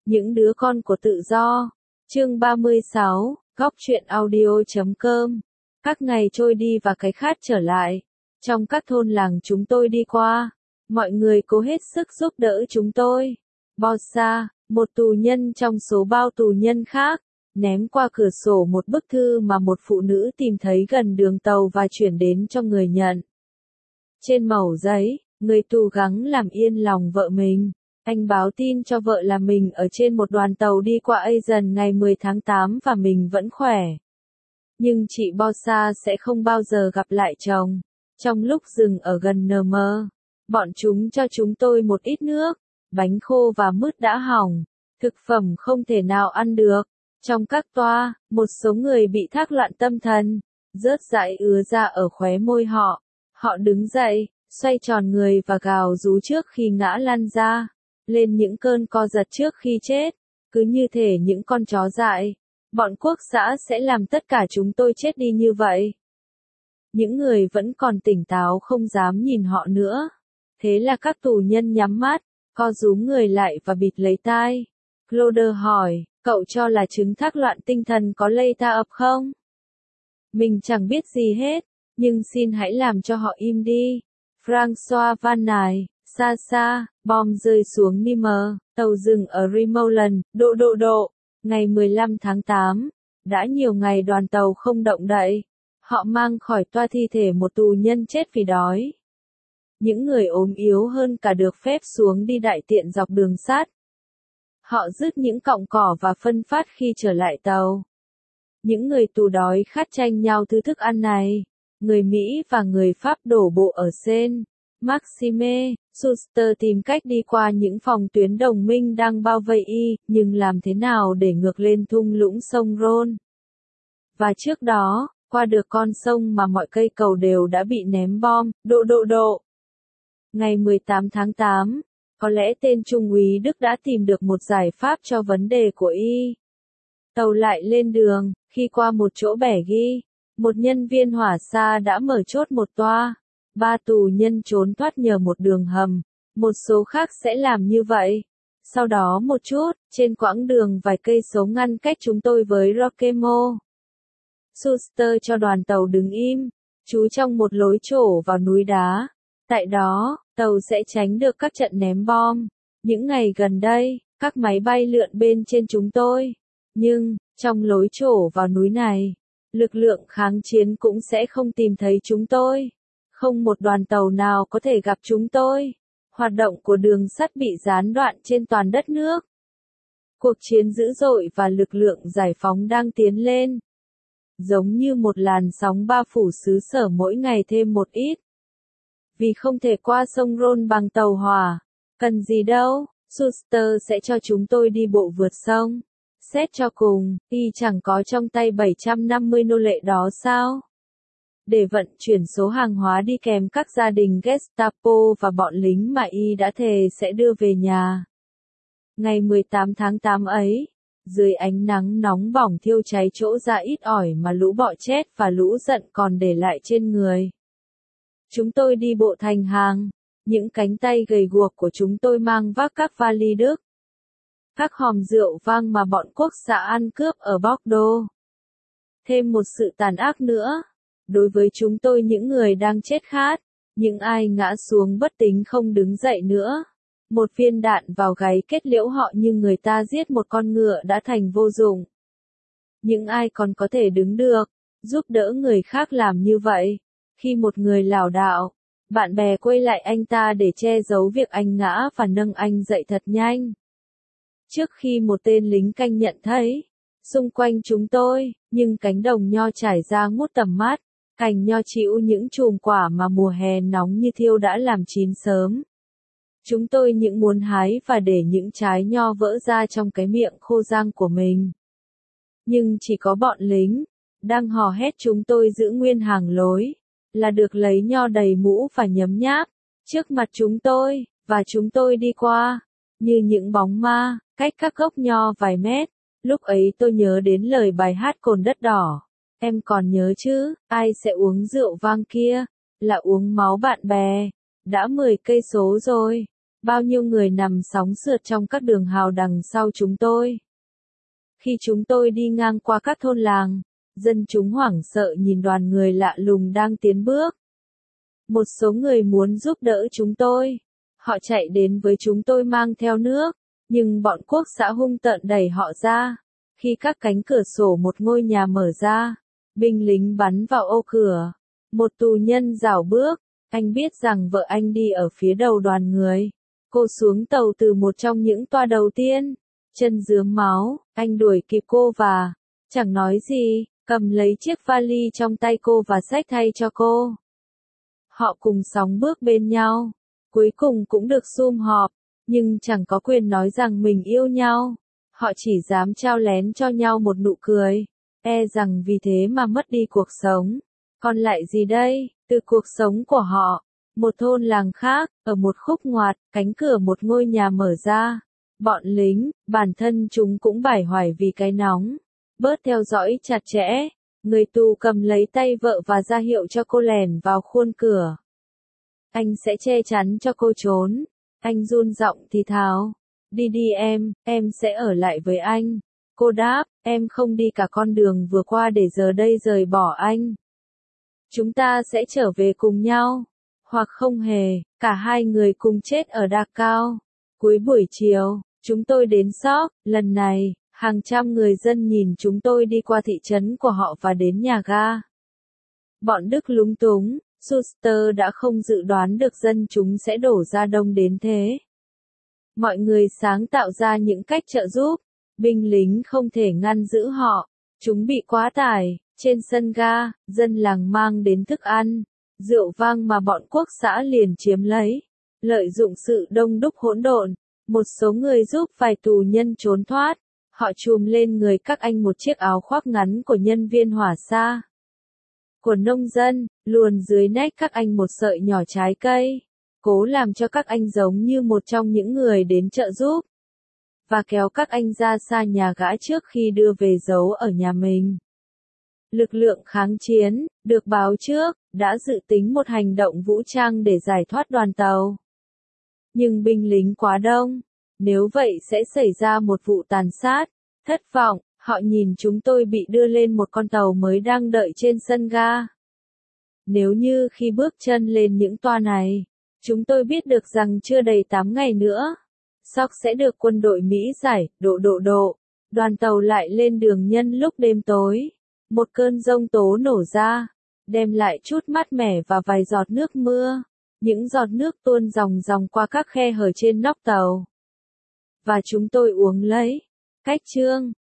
Những đứa con của tự do. Chương 36, góc truyện audio.com. Các ngày trôi đi và cái khát trở lại. Trong các thôn làng chúng tôi đi qua, mọi người cố hết sức giúp đỡ chúng tôi. Bossa, một tù nhân trong số bao tù nhân khác, ném qua cửa sổ một bức thư mà một phụ nữ tìm thấy gần đường tàu và chuyển đến cho người nhận. Trên mẩu giấy, người tù gắng làm yên lòng vợ mình. Anh báo tin cho vợ là mình ở trên một đoàn tàu đi qua Asian ngày 10 tháng 8 và mình vẫn khỏe. Nhưng chị Bossa sẽ không bao giờ gặp lại chồng. Trong lúc dừng ở gần NM, bọn chúng cho chúng tôi một ít nước, bánh khô và mứt đã hỏng, thực phẩm không thể nào ăn được. Trong các toa, một số người bị thác loạn tâm thần, rớt dãi ứa ra ở khóe môi họ. Họ đứng dậy, xoay tròn người và gào rú trước khi ngã lăn ra, lên những cơn co giật trước khi chết, cứ như thể những con chó dại. Bọn quốc xã sẽ làm tất cả chúng tôi chết đi như vậy. Những người vẫn còn tỉnh táo không dám nhìn họ nữa. Thế là các tù nhân nhắm mắt, co rúm người lại và bịt lấy tai. Claude hỏi, cậu cho là chứng thác loạn tinh thần có lây ta ập không? Mình chẳng biết gì hết, nhưng xin hãy làm cho họ im đi. François van Nài, xa xa, bom rơi xuống Nimer, tàu dừng ở Rimoulin, độ. Ngày 15 tháng 8, đã nhiều ngày đoàn tàu không động đậy. Họ mang khỏi toa thi thể một tù nhân chết vì đói. Những người ốm yếu hơn cả được phép xuống đi đại tiện dọc đường sắt. Họ dứt những cọng cỏ và phân phát khi trở lại tàu. Những người tù đói khát tranh nhau thứ thức ăn này. Người Mỹ và người Pháp đổ bộ ở Seine. Maxime, Schuster tìm cách đi qua những phòng tuyến đồng minh đang bao vây y, nhưng làm thế nào để ngược lên thung lũng sông Rhône? Và trước đó, qua được con sông mà mọi cây cầu đều đã bị ném bom, độ. Ngày 18 tháng 8, có lẽ tên Trung úy Đức đã tìm được một giải pháp cho vấn đề của y. Tàu lại lên đường, khi qua một chỗ bẻ ghi, một nhân viên hỏa xa đã mở chốt một toa. 3 tù nhân trốn thoát nhờ một đường hầm, một số khác sẽ làm như vậy. Sau đó một chút, trên quãng đường vài cây số ngăn cách chúng tôi với Roquemont. Schuster cho đoàn tàu đứng im, trú trong một lối trổ vào núi đá. Tại đó, tàu sẽ tránh được các trận ném bom. Những ngày gần đây, các máy bay lượn bên trên chúng tôi. Nhưng, trong lối trổ vào núi này, lực lượng kháng chiến cũng sẽ không tìm thấy chúng tôi. Không một đoàn tàu nào có thể gặp chúng tôi. Hoạt động của đường sắt bị gián đoạn trên toàn đất nước. Cuộc chiến dữ dội và lực lượng giải phóng đang tiến lên. Giống như một làn sóng bao phủ xứ sở mỗi ngày thêm một ít. Vì không thể qua sông Rhône bằng tàu hỏa. Cần gì đâu, Schuster sẽ cho chúng tôi đi bộ vượt sông. Xét cho cùng, y chẳng có trong tay 750 nô lệ đó sao? Để vận chuyển số hàng hóa đi kèm các gia đình Gestapo và bọn lính mà y đã thề sẽ đưa về nhà. Ngày 18 tháng 8 ấy, dưới ánh nắng nóng bỏng thiêu cháy chỗ da ít ỏi mà lũ bọ chét và lũ giận còn để lại trên người. Chúng tôi đi bộ thành hàng, những cánh tay gầy guộc của chúng tôi mang vác các vali Đức. Các hòm rượu vang mà bọn quốc xã ăn cướp ở Bordeaux. Thêm một sự tàn ác nữa. Đối với chúng tôi những người đang chết khát, những ai ngã xuống bất tỉnh không đứng dậy nữa. Một viên đạn vào gáy kết liễu họ như người ta giết một con ngựa đã thành vô dụng. Những ai còn có thể đứng được, giúp đỡ người khác làm như vậy. Khi một người lảo đảo, bạn bè quay lại anh ta để che giấu việc anh ngã và nâng anh dậy thật nhanh. Trước khi một tên lính canh nhận thấy, xung quanh chúng tôi, nhưng cánh đồng nho trải ra ngút tầm mắt. Cành nho chịu những chùm quả mà mùa hè nóng như thiêu đã làm chín sớm. Chúng tôi những muốn hái và để những trái nho vỡ ra trong cái miệng khô rang của mình. Nhưng chỉ có bọn lính, đang hò hét chúng tôi giữ nguyên hàng lối, là được lấy nho đầy mũ và nhấm nháp, trước mặt chúng tôi, và chúng tôi đi qua, như những bóng ma, cách các gốc nho vài mét. Lúc ấy tôi nhớ đến lời bài hát Cồn Đất Đỏ. Em còn nhớ chứ, ai sẽ uống rượu vang kia, là uống máu bạn bè. Đã 10 cây số rồi. Bao nhiêu người nằm sóng sượt trong các đường hào đằng sau chúng tôi. Khi chúng tôi đi ngang qua các thôn làng, dân chúng hoảng sợ nhìn đoàn người lạ lùng đang tiến bước. Một số người muốn giúp đỡ chúng tôi. Họ chạy đến với chúng tôi mang theo nước, nhưng bọn quốc xã hung tợn đẩy họ ra. Khi các cánh cửa sổ một ngôi nhà mở ra, binh lính bắn vào ô cửa. Một tù nhân rảo bước, anh biết rằng vợ anh đi ở phía đầu đoàn người. Cô xuống tàu từ một trong những toa đầu tiên, chân rướm máu, anh đuổi kịp cô và, chẳng nói gì, cầm lấy chiếc vali trong tay cô và xách thay cho cô. Họ cùng sóng bước bên nhau, cuối cùng cũng được sum họp, nhưng chẳng có quyền nói rằng mình yêu nhau. Họ chỉ dám trao lén cho nhau một nụ cười, e rằng vì thế mà mất đi cuộc sống. Còn lại gì đây, từ cuộc sống của họ? Một thôn làng khác, ở một khúc ngoặt, cánh cửa một ngôi nhà mở ra. Bọn lính, bản thân chúng cũng bải hoài vì cái nóng. Bớt theo dõi chặt chẽ, người tù cầm lấy tay vợ và ra hiệu cho cô lẻn vào khuôn cửa. Anh sẽ che chắn cho cô trốn. Anh run giọng thì thào. Đi đi em sẽ ở lại với anh. Cô đáp, em không đi cả con đường vừa qua để giờ đây rời bỏ anh. Chúng ta sẽ trở về cùng nhau. Hoặc không hề, cả hai người cùng chết ở Dachau. Cuối buổi chiều, chúng tôi đến Sóc, lần này, hàng trăm người dân nhìn chúng tôi đi qua thị trấn của họ và đến nhà ga. Bọn Đức lúng túng, Schuster đã không dự đoán được dân chúng sẽ đổ ra đông đến thế. Mọi người sáng tạo ra những cách trợ giúp, binh lính không thể ngăn giữ họ, chúng bị quá tải. Trên sân ga, dân làng mang đến thức ăn, rượu vang mà bọn quốc xã liền chiếm lấy. Lợi dụng sự đông đúc hỗn độn, một số người giúp vài tù nhân trốn thoát. Họ trùm lên người các anh một chiếc áo khoác ngắn của nhân viên hỏa xa, của nông dân, luồn dưới nách các anh một sợi nhỏ trái cây, cố làm cho các anh giống như một trong những người đến trợ giúp, và kéo các anh ra xa nhà gã trước khi đưa về giấu ở nhà mình. Lực lượng kháng chiến, được báo trước, đã dự tính một hành động vũ trang để giải thoát đoàn tàu. Nhưng binh lính quá đông, nếu vậy sẽ xảy ra một vụ tàn sát. Thất vọng, họ nhìn chúng tôi bị đưa lên một con tàu mới đang đợi trên sân ga. Nếu như khi bước chân lên những toa này, chúng tôi biết được rằng chưa đầy 8 ngày nữa, Sóc sẽ được quân đội Mỹ giải, độ. Đoàn tàu lại lên đường nhân lúc đêm tối. Một cơn giông tố nổ ra, đem lại chút mát mẻ và vài giọt nước mưa. Những giọt nước tuôn ròng qua các khe hở trên nóc tàu. Và chúng tôi uống lấy. Cách chương